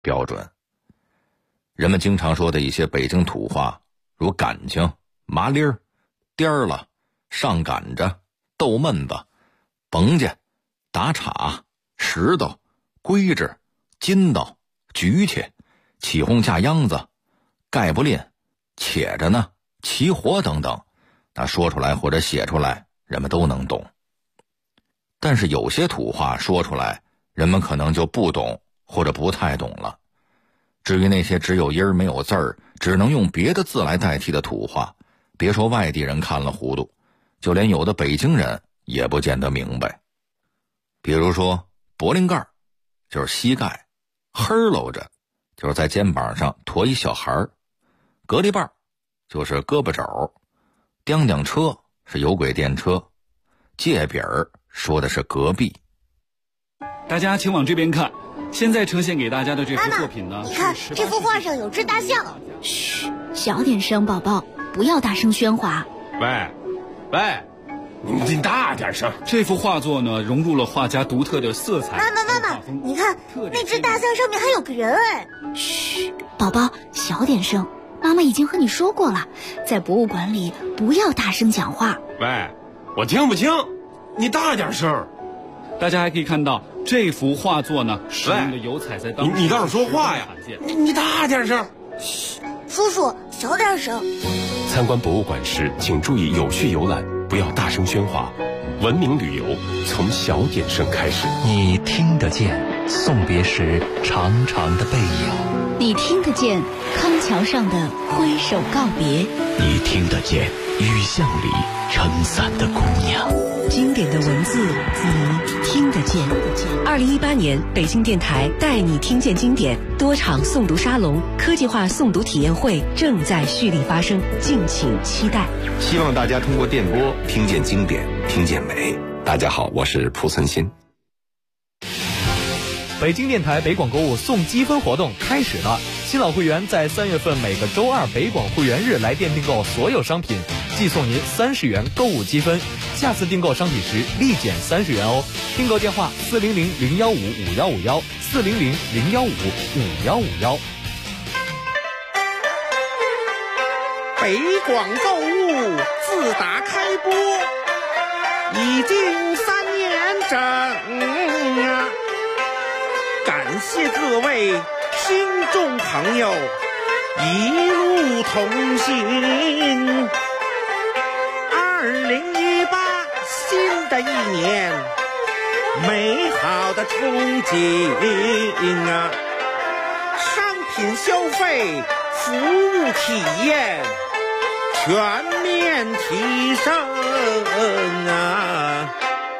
标准。人们经常说的一些北京土话，如感情、麻利儿、颠儿了、上赶着、逗闷子、甭家、打岔、石头、规制、筋道、举起、起哄架秧子、盖不吝、且着呢、齐活等等，那说出来或者写出来，人们都能懂。但是有些土话说出来，人们可能就不懂或者不太懂了。至于那些只有音儿没有字儿，只能用别的字来代替的土话，别说外地人看了糊涂，就连有的北京人也不见得明白。比如说脖领盖就是膝盖，呵喽着就是在肩膀上驮一小孩儿，隔离棒就是胳膊肘，叮叮车是有轨电车，界饼说的是隔壁。 大家请往这边看，现在呈现给大家的这幅作品呢， 你看这幅画上有只大象。 嘘，小点声，宝宝，不要大声喧哗。 喂，你大点声。 这幅画作呢，融入了画家独特的色彩。 妈妈，你看那只大象上面还有个人哎。 嘘，宝宝，小点声。妈妈已经和你说过了，在博物馆里不要大声讲话。 喂，我听不清，你大点声。 大家还可以看到这幅画作呢，使用的油彩在当时你倒是说话呀！你大点声。 嘘，叔叔小点声。 参观博物馆时，请注意有序游览，不要大声喧哗。文明旅游从小点声开始。 你听得见送别时长长的背影， 你听得见康桥上的挥手告别， 你听得见雨巷里撑伞的姑娘。 经典的文字你听得见。2018年北京电台带你听见经典多场诵读沙龙、科技化诵读体验会正在蓄力发生，敬请期待。 希望大家通过电波听见经典，听见美。大家好，我是蒲存昕。 北京电台北广购物送积分活动开始了，新老会员在3月份每个周二北广会员日来电订购所有商品，即送您30元购物积分，下次订购商品时立减30元哦。订购电话400-015-5151，400-015-5151。 北广购物自打开播已经3年整啊，感谢各位听众朋友一路同行。2018新的一年，美好的憧憬啊，商品消费、服务体验全面提升啊！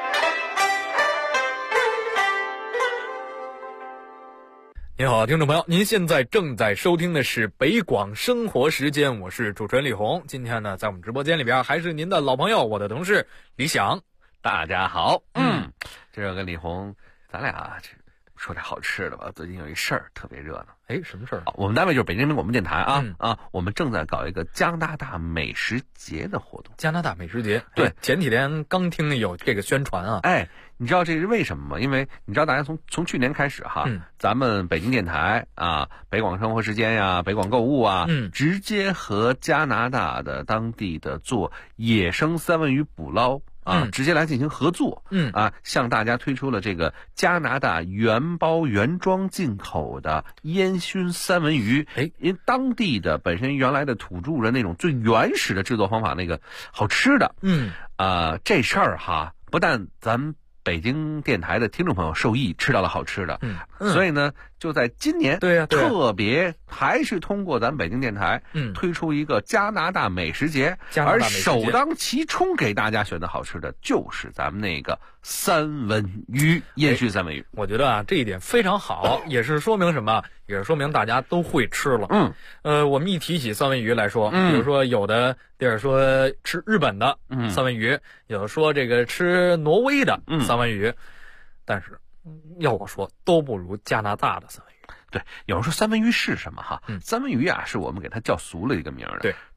您好，听众朋友，您现在正在收听的是北广生活时间，我是主持人李红。今天呢，在我们直播间里边还是您的老朋友，我的同事李想。 大家好，这跟李红，咱俩说点好吃的吧。最近有一事儿特别热闹。 什么事儿？ 我们单位就是北京广播电台啊，我们正在搞一个加拿大美食节的活动。 加拿大美食节， 对， 前几天刚听有这个宣传啊。 你知道这是为什么吗？因为你知道大家从去年开始哈，咱们北京电台啊、北广生活时间呀、北广购物啊，直接和加拿大的当地的做野生三文鱼捕捞直接来进行合作，向大家推出了这个加拿大原包原装进口的烟熏三文鱼。因为当地的本身原来的土著人那种最原始的制作方法，那个好吃的，这事儿哈，不但咱们北京电台的听众朋友受益，吃到了好吃的，所以呢，就在今年，特别还是通过咱们北京电台，推出一个加拿大美食节，而首当其冲给大家选择好吃的就是咱们那个三文鱼，烟熏三文鱼。 我觉得啊，这一点非常好，也是说明什么？也是说明大家都会吃了。我们一提起三文鱼来说，比如说有的地儿说吃日本的三文鱼，有的说这个吃挪威的三文鱼，但是要我说都不如加拿大的三文鱼。 对，有人说三文鱼是什么哈？三文鱼啊，是我们给它叫俗了一个名儿的。 对，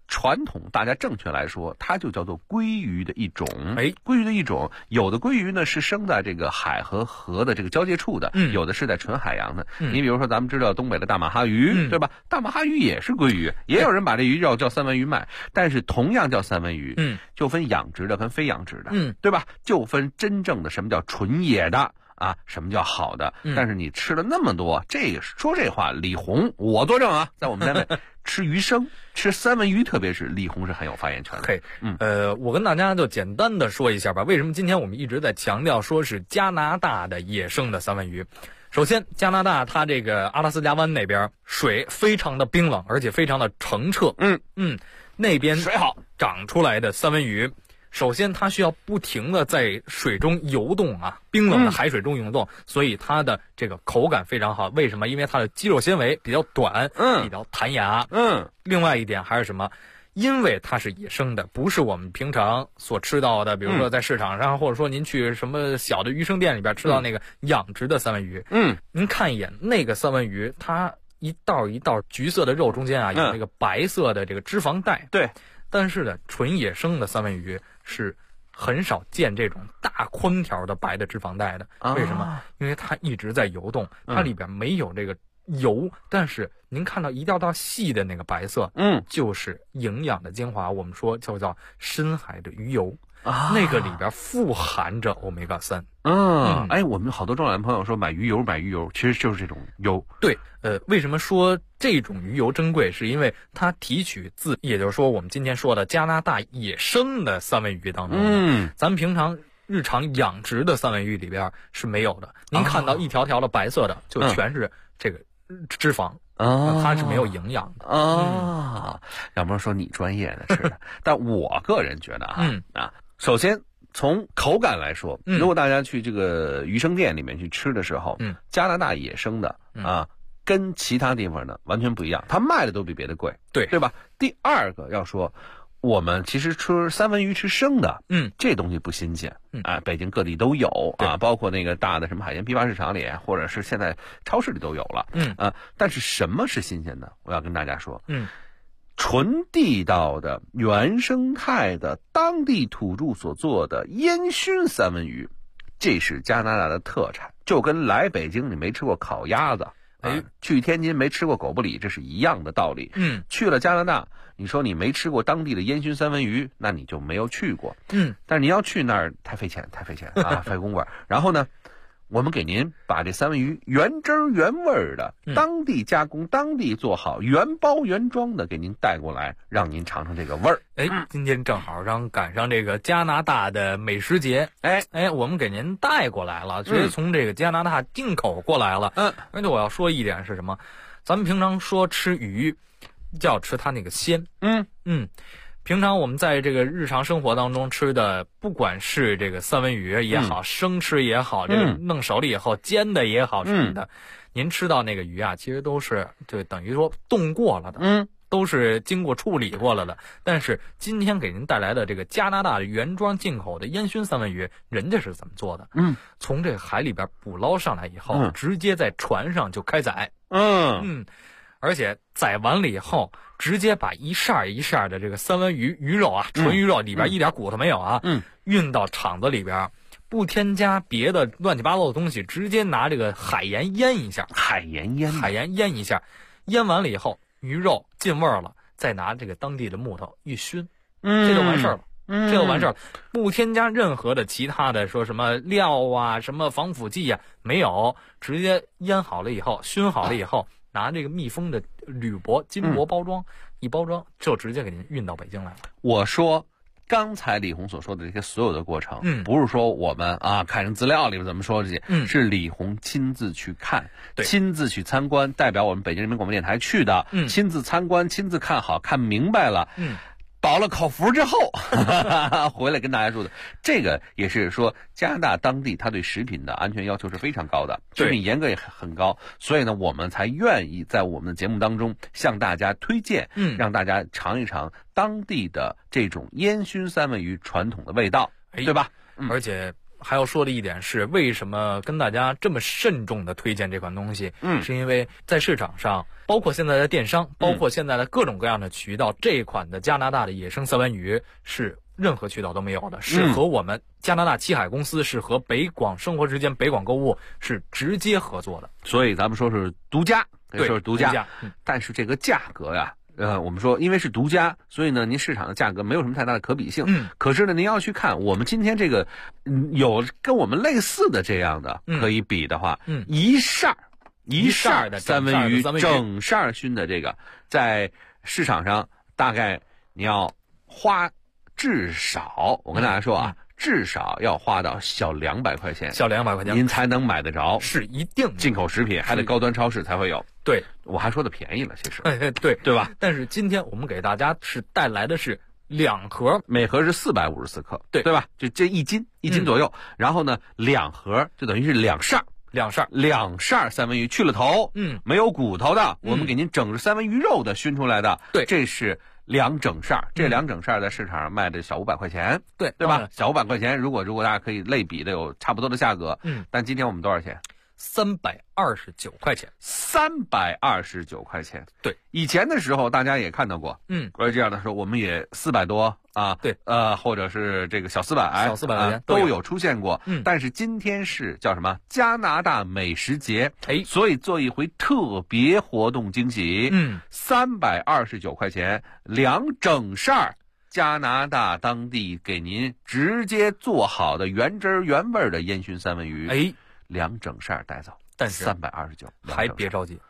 传统大家正确来说，它就叫做鲑鱼的一种。 哎， 鲑鱼的一种，有的鲑鱼呢是生在这个海和河的这个交界处的，有的是在纯海洋的。你比如说咱们知道东北的大马哈鱼，对吧？大马哈鱼也是鲑鱼，也有人把这鱼叫三文鱼卖，但是同样叫三文鱼，就分养殖的跟非养殖的，对吧？就分真正的什么叫纯野的。啊，什么叫好的？但是你吃了那么多，说这话，李红我作证啊，在我们单位吃鱼生、吃三文鱼，特别是李红是很有发言权的。 我跟大家就简单的说一下吧，为什么今天我们一直在强调说是加拿大的野生的三文鱼？首先，加拿大它这个阿拉斯加湾那边水非常的冰冷，而且非常的澄澈。那边水好长出来的三文鱼。首先，它需要不停的在水中游动啊，冰冷的海水中游动，所以它的这个口感非常好。为什么？因为它的肌肉纤维比较短，比较弹牙。另外一点还是什么？因为它是野生的，不是我们平常所吃到的，比如说在市场上，或者说您去什么小的鱼生店里边吃到那个养殖的三文鱼。您看一眼那个三文鱼，它一道一道橘色的肉中间啊，有那个白色的这个脂肪带。 对。 但是呢，纯野生的三文鱼是很少见这种大宽条的白的脂肪带的。为什么？因为它一直在游动，它里边没有这个油，但是您看到一道道细的那个白色，就是营养的精华，我们说叫深海的鱼油。那个里边富含着欧米伽3。 我们好多中老年朋友说买鱼油，其实就是这种油。 对，为什么说这种鱼油珍贵？是因为它提取自，也就是说我们今天说的加拿大野生的三文鱼当中。咱们平常日常养殖的三文鱼里边是没有的。您看到一条条的白色的，就全是这个脂肪。它是没有营养的。 要不然说你专业的吃的，但我个人觉得首先从口感来说，如果大家去这个鱼生店里面去吃的时候，加拿大野生的跟其他地方的完全不一样，它卖的都比别的贵，对吧？第二个要说，我们其实吃三文鱼吃生的，这东西不新鲜，北京各地都有啊，包括那个大的什么海鲜批发市场里，或者是现在超市里都有了，但是什么是新鲜的？我要跟大家说，纯地道的、原生态的、当地土著所做的烟熏三文鱼，这是加拿大的特产，就跟来北京你没吃过烤鸭子，去天津没吃过狗不理，这是一样的道理。去了加拿大，你说你没吃过当地的烟熏三文鱼，那你就没有去过。但是你要去那儿太费钱啊，费公馆。然后呢，我们给您把这三文鱼原汁原味的、当地加工、当地做好、原包原装的给您带过来，让您尝尝这个味儿。 今天正好赶上这个加拿大的美食节，我们给您带过来了，直接从这个加拿大进口过来了。而且我要说一点是什么？咱们平常说吃鱼，就要吃它那个鲜。平常我们在这个日常生活当中吃的，不管是这个三文鱼也好，生吃也好，这个弄熟了以后煎的也好什么的，您吃到那个鱼啊，其实都是就等于说冻过了的，都是经过处理过了的。但是今天给您带来的这个加拿大的原装进口的烟熏三文鱼，人家是怎么做的？从这个海里边捕捞上来以后，直接在船上就开宰。而且宰完了以后，直接把一扇一扇的这个三文鱼鱼肉啊，纯鱼肉里边一点骨头没有啊，运到厂子里边，不添加别的乱七八糟的东西，直接拿这个海盐腌一下，海盐腌一下，腌完了以后，鱼肉进味儿了，再拿这个当地的木头一熏，这就完事儿了。不添加任何的其他的说什么料啊、什么防腐剂啊，没有，直接腌好了以后，熏好了以后。拿这个密封的铝箔、金箔包装，一包装就直接给您运到北京来了。 我说，刚才李红所说的这些所有的过程，不是说我们看人资料里面怎么说这些，是李红亲自去看，亲自去参观，代表我们北京人民广播电台去的，亲自参观、亲自看好、看明白了，保了口福之后回来跟大家说的，这个也是说加拿大当地它对食品的安全要求是非常高的，食品严格也很高，所以呢我们才愿意在我们的节目当中向大家推荐，让大家尝一尝当地的这种烟熏三文鱼传统的味道，对吧？ 而且还要说的一点是，为什么跟大家这么慎重的推荐这款东西？是因为在市场上，包括现在的电商，包括现在的各种各样的渠道，这款的加拿大的野生三文鱼是任何渠道都没有的，是和我们加拿大七海公司，是和北广生活时间、北广购物是直接合作的， 所以咱们说是独家， 对， 说是独家。但是这个价格呀，我们说因为是独家，所以呢，您市场的价格没有什么太大的可比性。可是呢，您要去看我们今天这个，有跟我们类似的这样的可以比的话，一扇的三文鱼整扇熏的这个，在市场上大概你要花至少，我跟大家说啊，至少要花到小200块钱，您才能买得着， 是一定进口食品，还得高端超市才会有。 对， 我还说的便宜了，其实， 对吧？ 但是今天我们给大家是带来的是2盒， 每盒是454克，对吧？就这1斤左右，然后呢，2盒就等于是2扇三文鱼，去了头，没有骨头的，我们给您整着三文鱼肉的熏出来的， 对， 这是2整扇，这2整扇在市场上卖的小500块钱， 对吧？小500块钱，如果大家可以类比的有差不多的价格，但今天我们多少钱 ？329块钱 ，329块钱。 对， 以前的时候大家也看到过，关于这样的时候，我们也400多啊， 对， 或者是这个小400 块钱都有出现过。但是今天是叫什么？加拿大美食节，所以做一回特别活动惊喜。329块钱2整扇加拿大当地给您直接做好的原汁原味的烟熏三文鱼。2整扇带走， 但是 329， 还别着急，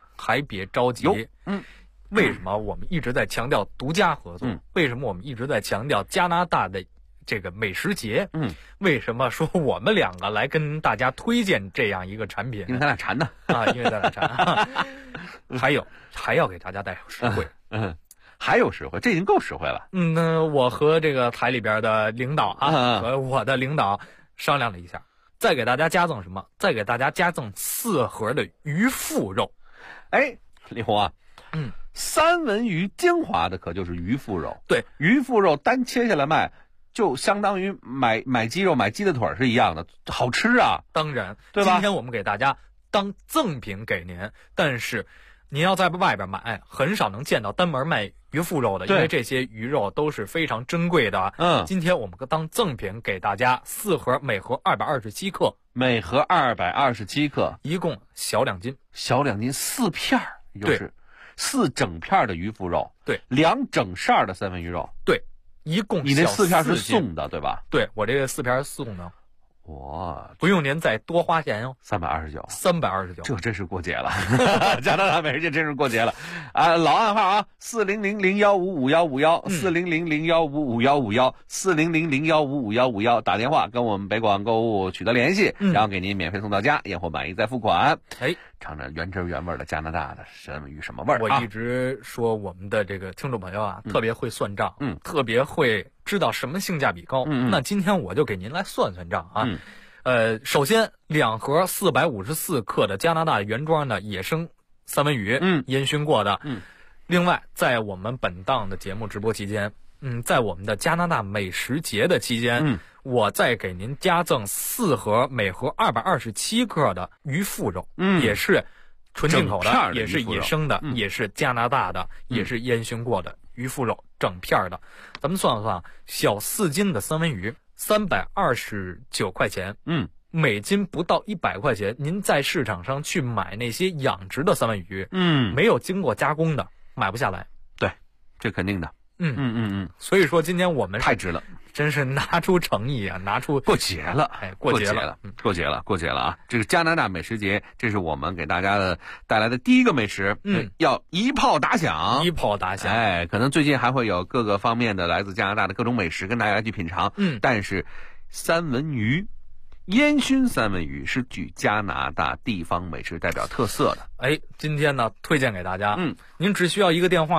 为什么我们一直在强调独家合作？为什么我们一直在强调加拿大的这个美食节？为什么说我们2个来跟大家推荐这样一个产品？ 因为咱俩馋呢因为咱俩馋。还要给大家带实惠。 还有实惠，这已经够实惠了。 那我和这个台里边的领导和我的领导商量了一下。再给大家加赠什么？再给大家加赠4盒的鱼腹肉。李红啊，三文鱼精华的可就是鱼腹肉。 对，鱼腹肉单切下来卖，就相当于买鸡肉、买鸡的腿是一样的，好吃啊。 当然， 对吧？ 今天我们给大家当赠品给您，但是您要在外边买，很少能见到单门卖鱼腹肉的，因为这些鱼肉都是非常珍贵的。今天我们当赠品给大家4盒，每盒227克， 每盒227克， 一共小2斤 ，4片，就是4整片的鱼腹肉， 对 ，2整扇的三文鱼肉， 对，一共你那4片是送的，对吧？ 对，我这个4片是送的。 哇， 不用您再多花钱哟，329， 这真是过节了，加拿大美食节真是过节了啊！老暗号啊，400-015-5151，400-015-5151，400-015-5151，打电话跟我们北广购物取得联系，然后给您免费送到家，验货满意再付款。尝尝原汁原味的加拿大的三文鱼什么味儿？ 我一直说我们的这个听众朋友啊，特别会算账，特别会知道什么性价比高。那今天我就给您来算算账啊。首先2盒454克的加拿大原装的野生三文鱼，烟熏过的。另外，在我们本档的节目直播期间，在我们的加拿大美食节的期间，我再给您加赠4盒，每盒227克的鱼腹肉，也是纯进口的，也是野生的，也是加拿大的，也是烟熏过的鱼腹肉，整片的。咱们算算，小4斤的三文鱼329块钱，每斤不到100块钱。您在市场上去买那些养殖的三文鱼，没有经过加工的，买不下来。 对，这肯定的。 所以说今天我们太值了， 真是拿出诚意啊，拿出过节了， 过节了啊！这个加拿大美食节，这是我们给大家带来的第一个美食，要一炮打响，可能最近还会有各个方面的来自加拿大的各种美食跟大家去品尝，但是三文鱼。烟熏三文鱼是具加拿大地方美食代表特色的。 今天呢推荐给大家，您只需要一个电话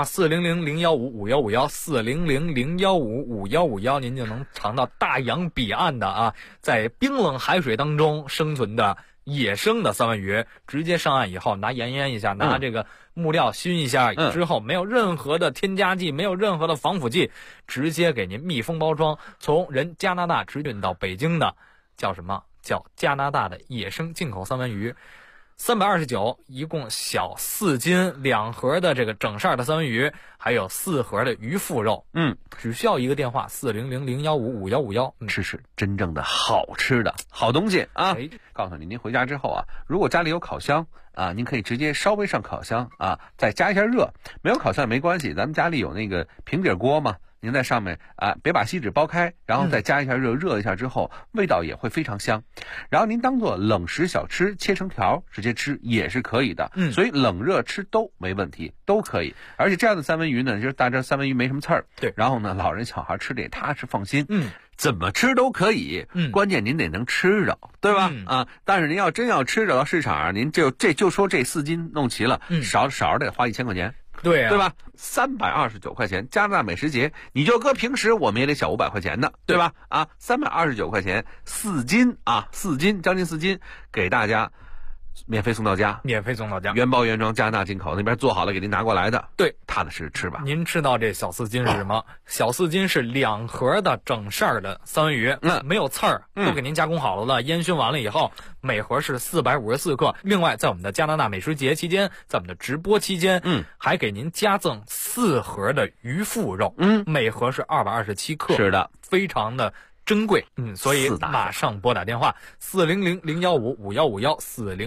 400-015-5151，400-015-5151，您就能尝到大洋彼岸的啊，在冰冷海水当中生存的野生的三文鱼，直接上岸以后拿盐腌一下，拿这个木料熏一下之后，没有任何的添加剂，没有任何的防腐剂，直接给您密封包装，从加拿大直运到北京的叫什么？叫加拿大的野生进口三文鱼。329，一共小4斤，2盒的这个整扇的三文鱼，还有4盒的鱼腹肉。只需要一个电话400-015-5151， 吃真正的好吃的好东西啊！告诉您回家之后啊，如果家里有烤箱啊，您可以直接稍微上烤箱啊，再加一下热。没有烤箱也没关系，咱们家里有那个平底锅嘛。您在上面啊，别把锡纸剥开，然后再加一下热，热一下之后，味道也会非常香。然后您当做冷食小吃，切成条直接吃也是可以的。所以冷热吃都没问题，都可以。而且这样的三文鱼呢，就是大家三文鱼没什么刺儿，对。然后呢，老人小孩吃的也踏实放心。怎么吃都可以，关键您得能吃着，对吧？但是您要真要吃着到市场上，您就说这4斤弄齐了，少得花1000块钱。 对吧？329块钱，加拿大美食节，你就搁平时我们也得小500块钱呢，对吧？329块钱，4斤啊，4斤，将近4斤，给大家免费送到家，原包原装，加拿大进口，那边做好了给您拿过来的。对，踏踏实吃吧。 您知道这小4斤是什么？小4斤是2盒的整扇的三文鱼，没有刺儿，都给您加工好了的，烟熏完了以后，每盒是454克。另外，在我们的加拿大美食节期间，在我们的直播期间，还给您加赠4盒的鱼腹肉，每盒是227克， 是的， 非常的珍贵，所以马上拨打电话400-015-5151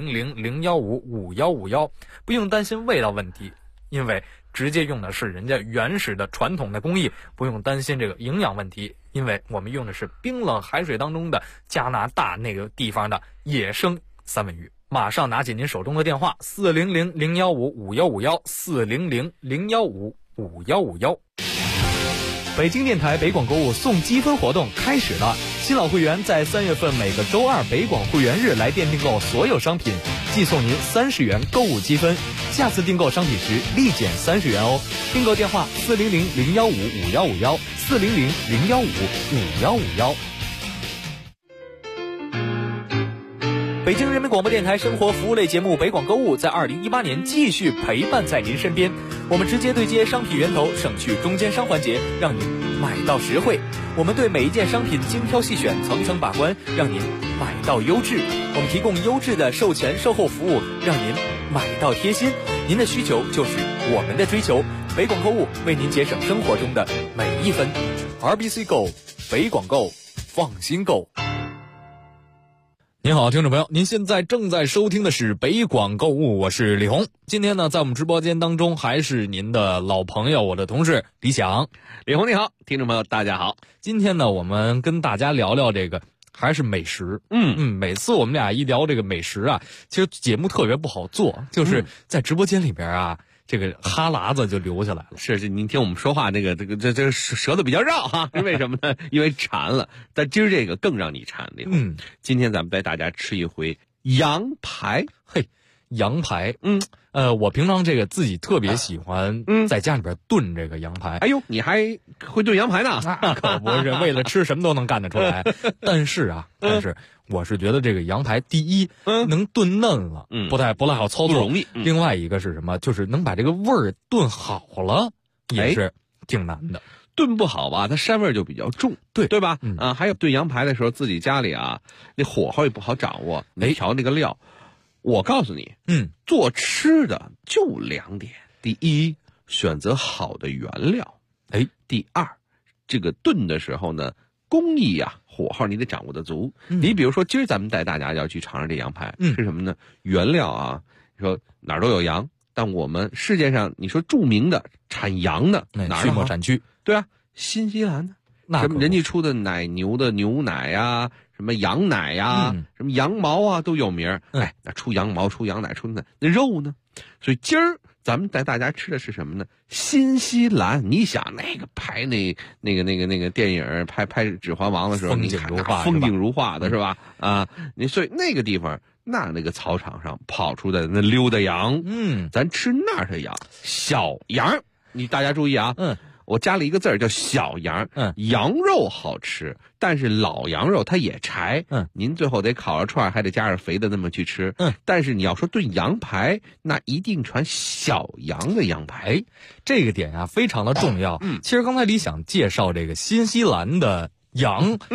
400-015-5151，不用担心味道问题，因为直接用的是人家原始的传统的工艺，不用担心这个营养问题，因为我们用的是冰冷海水当中的加拿大那个地方的野生三文鱼。马上拿起您手中的电话400-015-5151 400-015-5151。 北京电台北广购物送积分活动开始了，新老会员在3月份每个周二北广会员日来店订购所有商品，即送您30元购物积分，下次订购商品时立减30元哦。订购电话400-015-5151 400-015-5151。北京人民广播电台生活服务类节目北广购物在2018年继续陪伴在您身边，我们直接对接商品源头，省去中间商环节，让您买到实惠。我们对每一件商品精挑细选，层层把关，让您买到优质。我们提供优质的售前售后服务，让您买到贴心。您的需求就是我们的追求，北广购物为您节省生活中的每一分。RBC Go， 北广购，放心购。您好，听众朋友，您现在正在收听的是北广购物，我是李红。今天呢，在我们直播间当中还是您的老朋友，我的同事李想。 李红你好，听众朋友大家好。 今天呢，我们跟大家聊聊这个还是美食。每次我们俩一聊这个美食啊，其实节目特别不好做，就是在直播间里边啊，这个哈喇子就流下来了。 是，您听我们说话这个舌头比较绕哈，是为什么呢？因为馋了。但今儿这个更让你馋的。今天咱们带大家吃一回羊排。 嘿，羊排。我平常这个自己特别喜欢在家里边炖这个羊排。 哎呦，你还会炖羊排呢？ 可不是，为了吃什么都能干得出来。但是我是觉得这个羊排，第一能炖嫩了，不太好操作， 不容易。 另外一个是什么？就是能把这个味儿炖好了，也是挺难的。 炖不好吧，它膻味就比较重，对吧？还有炖羊排的时候，自己家里啊，那火候也不好掌握，你调那个料。我告诉你，做吃的就2点：第一，选择好的原料；第二，这个炖的时候呢，工艺啊，火候你得掌握得足。你比如说，今儿咱们带大家要去尝尝这羊排，是什么呢？原料啊，你说哪儿都有羊，但我们世界上你说著名的产羊的哪儿畜牧产区？ 对啊，新西兰的，什么人家出的奶牛的牛奶呀，什么羊奶呀，什么羊毛啊都有名。那出羊毛、出羊奶、出那肉呢？所以今儿咱们带大家吃的是什么呢？新西兰。你想那个拍那个电影拍《指环王》的时候， 风景如画的是吧？所以那个地方那个草场上跑出的那溜达羊，咱吃那儿的羊，小羊。大家注意啊，我加了一个字儿叫小羊。羊肉好吃，但是老羊肉它也柴。您最后得烤着串，还得加点肥的那么去吃。但是你要说炖羊排，那一定传小羊的羊排。 这个点啊非常的重要。其实刚才李想介绍这个新西兰的羊，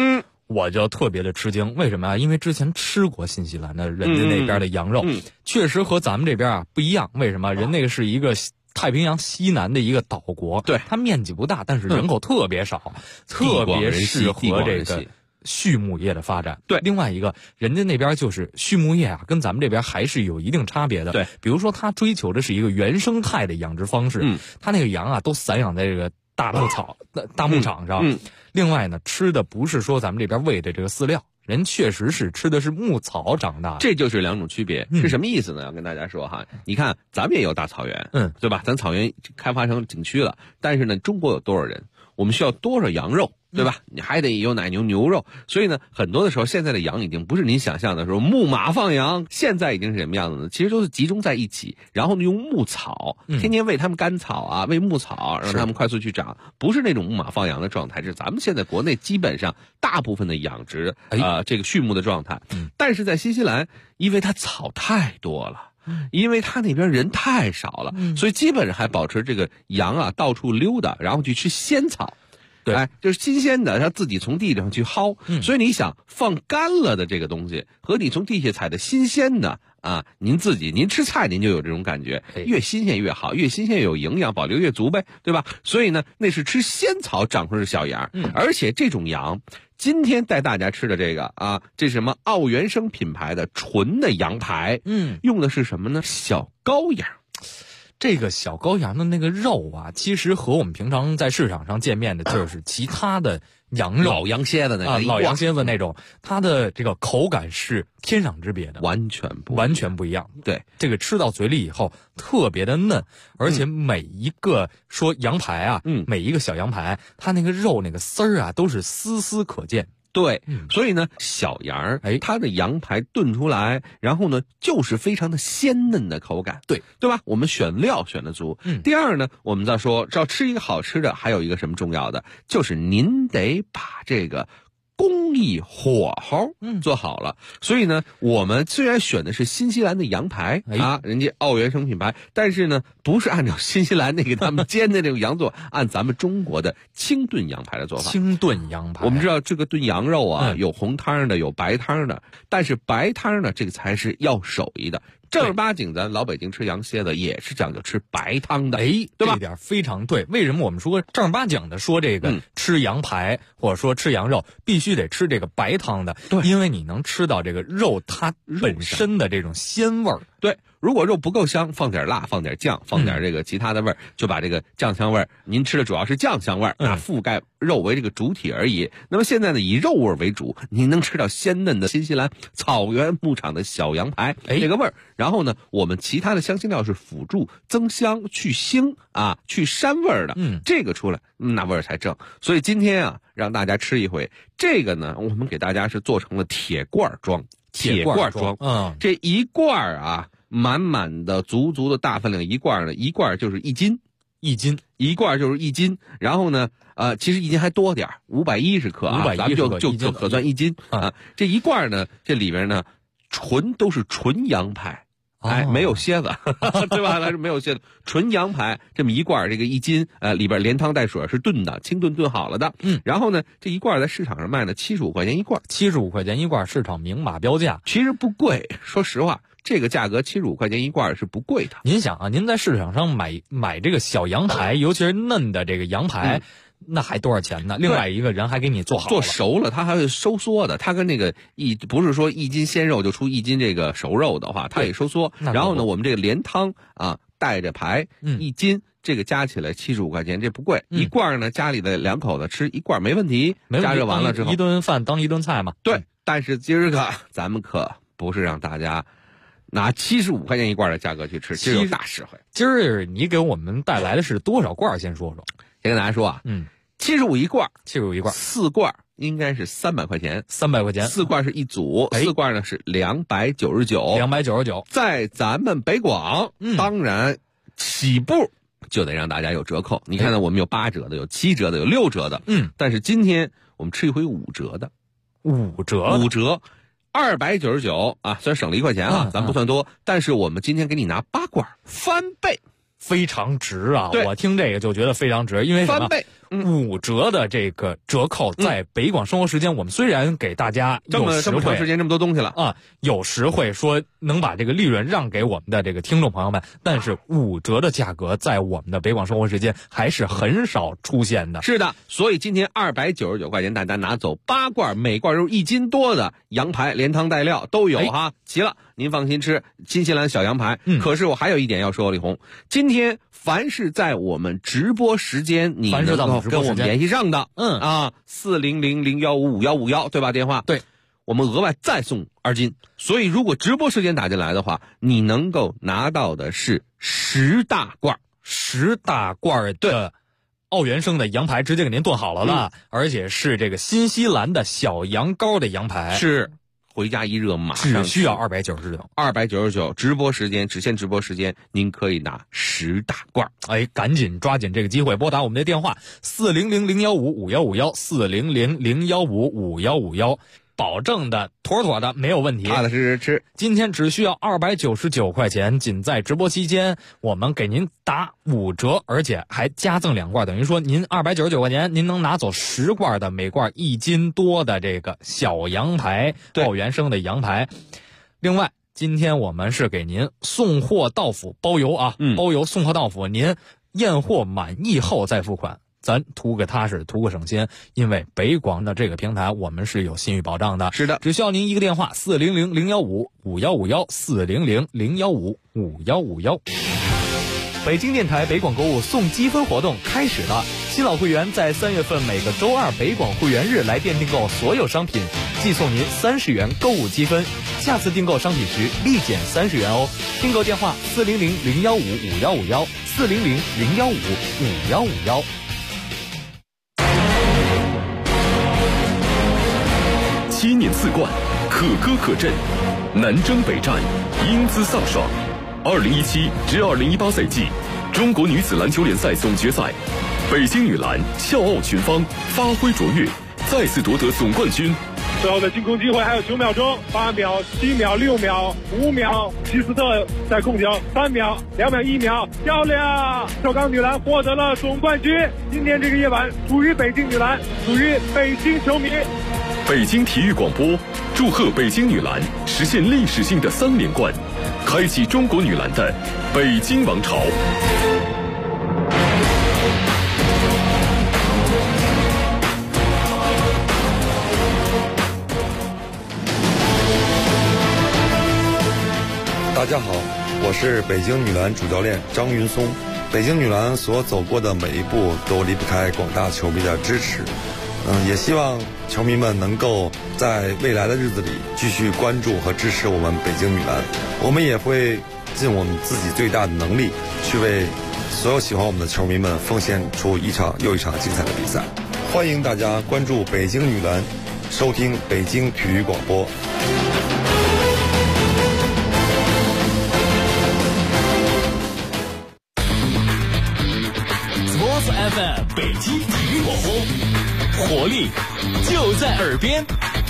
我就特别的吃惊。为什么啊？因为之前吃过新西兰的人家那边的羊肉，确实和咱们这边啊不一样。为什么？人那个是一个太平洋西南的一个岛国， 对， 它面积不大，但是人口特别少，特别适合这个畜牧业的发展。 对， 另外一个，人家那边就是畜牧业啊，跟咱们这边还是有一定差别的。 对， 比如说他追求的是一个原生态的养殖方式，他那个羊啊都散养在这个大牧场上。另外呢，吃的不是说咱们这边喂的这个饲料，人确实是吃的是牧草长大的。 这就是两种区别，是什么意思呢？要跟大家说哈，你看咱们也有大草原，对吧？咱草原开发成景区了，但是呢，中国有多少人？我们需要多少羊肉？对吧？你还得有奶牛牛肉，所以呢，很多的时候，现在的羊已经不是您想象的说牧马放羊，现在已经是什么样子呢？其实都是集中在一起，然后呢，用牧草，天天喂他们干草啊，喂牧草，让他们快速去长，不是那种牧马放羊的状态，是咱们现在国内基本上大部分的养殖这个畜牧的状态。但是在新西兰，因为它草太多了。因为他那边人太少了，所以基本上还保持这个羊啊到处溜达，然后去吃鲜草。对，就是新鲜的，他自己从地上去薅。所以你想放干了的这个东西，和你从地下采的新鲜的啊，您吃菜您就有这种感觉，越新鲜越好，越新鲜越有营养，保留越足呗，对吧？所以呢，那是吃鲜草长出的小羊，而且这种羊，今天带大家吃的这个啊，这是什么奥原生品牌的纯的羊排，用的是什么呢？小羔羊。 这个小羔羊的那个肉啊，其实和我们平常在市场上见面的就是其他的羊肉， 老羊蝎子那老羊蝎子那种，它的这个口感是天壤之别的， 完全不一样。对， 这个吃到嘴里以后特别的嫩，而且每一个说羊排啊，每一个小羊排，它那个肉那个丝儿啊，都是丝丝可见。 对，所以呢，小羊它的羊排炖出来，然后呢，就是非常的鲜嫩的口感，对吧？我们选料选得足。第二呢，我们再说，要吃一个好吃的，还有一个什么重要的，就是您得把这个工艺火候做好了。所以呢，我们虽然选的是新西兰的羊排啊，人家奥原生品牌，但是呢，不是按照新西兰那个他们煎的这种羊做，按咱们中国的清炖羊排的做法。 清炖羊排， 我们知道这个炖羊肉啊，有红汤的，有白汤的，但是白汤呢，这个才是要手艺的。正儿八经咱老北京吃羊蝎子也是讲究吃白汤的，对吧？ 这点非常对。为什么我们说正儿八经的说这个吃羊排或者说吃羊肉必须得吃这个白汤的？对，因为你能吃到这个肉它本身的这种鲜味儿。 对，如果肉不够香，放点辣，放点酱，放点这个其他的味儿，就把这个酱香味儿，您吃的主要是酱香味儿啊，覆盖肉为这个主体而已。那么现在呢，以肉味为主，您能吃到鲜嫩的新西兰草原牧场的小羊排这个味儿。然后呢，我们其他的香辛料是辅助增香、去腥啊、去膻味儿的。这个出来那味儿才正。所以今天啊，让大家吃一回这个呢，我们给大家是做成了铁罐装。铁罐装，这一罐啊，满满的、足足的大分量一罐呢，一罐就是1斤，一罐就是1斤。然后呢，其实1斤还多点，510克啊，咱们就可算1斤啊。这一罐呢，这里边呢，都是纯羊排。没有蝎子，对吧？它是没有蝎子，纯羊排这么一罐，这个1斤，里边连汤带水是炖的，清炖好了的。然后呢，这一罐在市场上卖呢75块钱一罐 ，75块钱一罐，市场明码标价， 其实不贵。说实话，这个价格75块钱一罐是不贵的。 您想啊，您在市场上买这个小羊排，尤其是嫩的这个羊排。那还多少钱呢？另外一个人还给你做好了， 做熟了，它还会收缩的。它跟那个不是说1斤鲜肉就出1斤这个熟肉的话，它也收缩。然后呢，我们这个连汤啊带着排，1斤这个加起来75块钱，这不贵。一罐呢，家里的2口子吃一罐没问题，加热完了之后一顿饭当一顿菜嘛。 对，但是今儿个咱们可不是让大家拿75块钱一罐的价格去吃，今儿有大实惠。 今儿你给我们带来的是多少罐？先说说。 先跟大家说啊，75一罐 ，75一罐 ，4罐应该是300块钱 ，300块钱 ，4罐是一组，4罐呢是299，299，在咱们北广，当然起步就得让大家有折扣。你看呢，我们有8折的，有7折的，有6折的，但是今天我们吃一回5折的 ，5折 ，299啊，虽然省了1块钱啊，咱不算多，但是我们今天给你拿8罐，翻倍。 非常值啊！我听这个就觉得非常值，因为什么？ 5折的这个折扣，在北广生活时间，我们虽然给大家这么长时间这么多东西了啊，有时会说能把这个利润让给我们的这个听众朋友们，但是5折的价格在我们的北广生活时间还是很少出现的。 是的，所以今天299块钱大家拿走8罐，每罐有1斤多的羊排，连汤带料都有哈，齐了，您放心吃新西兰小羊排。可是我还有一点要说，李红，今天凡是在我们直播时间你能够跟我们联系上的400-015-5151对吧？电话对， 我们额外再送2斤。所以如果直播时间打进来的话，你能够拿到的是10大罐的澳元生的羊排，直接给您炖好了而且是这个新西兰的小羊羔的羊排， 是回家一热马上只需要299， 直播时间只限直播时间，您可以拿10大罐。 赶紧抓紧这个机会，拨打我们的电话400-015-5151，400-015-5151，保证的妥妥的没有问题， 踏踏实实吃。 今天只需要299块钱，仅在直播期间我们给您打5折，而且还加赠2罐，等于说您299块钱您能拿走10罐的每罐1斤多的这个小羊排，澳元生的羊排。另外今天我们是给您送货到府，包邮包邮送货到府，您验货满意后再付款，咱图个踏实，图个省心，因为北广的这个平台我们是有信誉保障的。 是的， 只需要您一个电话400-015-5151，400-015-5151。北京电台北广购物送积分活动开始了，新老会员在3月份每个周二北广会员日来店订购所有商品，寄送您30元购物积分，下次订购商品时立减30元哦。订购电话400-015-5151，400-015-5151。 7年4冠，可歌可阵，南征北战，英姿飒爽。2017至2018赛季中国女子篮球联赛总决赛，北京女篮笑傲群芳，发挥卓越，再次夺得总冠军。 最后的进攻机会还有9秒钟，8秒、7秒、6秒、5秒，希斯特在控球，3秒、2秒、1秒，漂亮！首钢女篮获得了总冠军。今天这个夜晚属于北京女篮，属于北京球迷。 北京体育广播祝贺北京女篮实现历史性的3连冠，开启中国女篮的北京王朝。 大家好，我是北京女篮主教练张云松。北京女篮所走过的每一步都离不开广大球迷的支持。也希望球迷们能够在未来的日子里继续关注和支持我们北京女篮。我们也会尽我们自己最大的能力，去为所有喜欢我们的球迷们奉献出一场又一场精彩的比赛。欢迎大家关注北京女篮，收听北京体育广播。 FM 北京体育广播，活力就在耳边。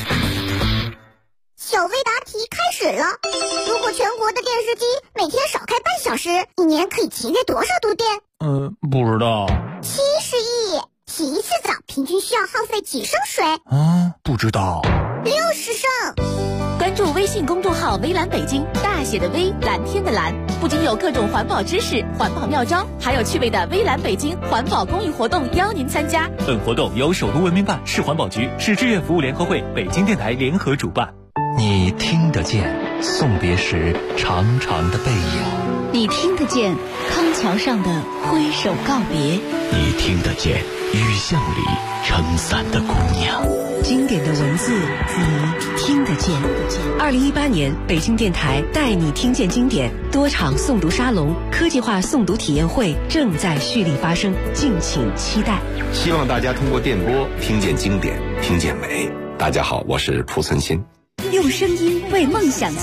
小微答题开始了。如果全国的电视机每天少开半小时，一年可以节约多少度电？ 不知道。 70亿。洗一次澡平均需要耗费几升水？ 不知道。 60升。 关注微信公众号微蓝北京，大写的微，蓝天的蓝，不仅有各种环保知识、环保妙招，还有趣味的微蓝北京环保公益活动邀您参加。 本活动由首都文明办、市环保局、市志愿服务联合会、北京电台联合主办。 你听得见送别时长长的背影， 你听得见康桥上的挥手告别， 你听得见雨巷里撑伞的姑娘。 经典的文字你听得见。2018年北京电台带你听见经典多场诵读沙龙、科技化诵读体验会正在蓄力发生，敬请期待。 希望大家通过电波听见经典，听见美。大家好，我是蒲存昕。 用声音为梦想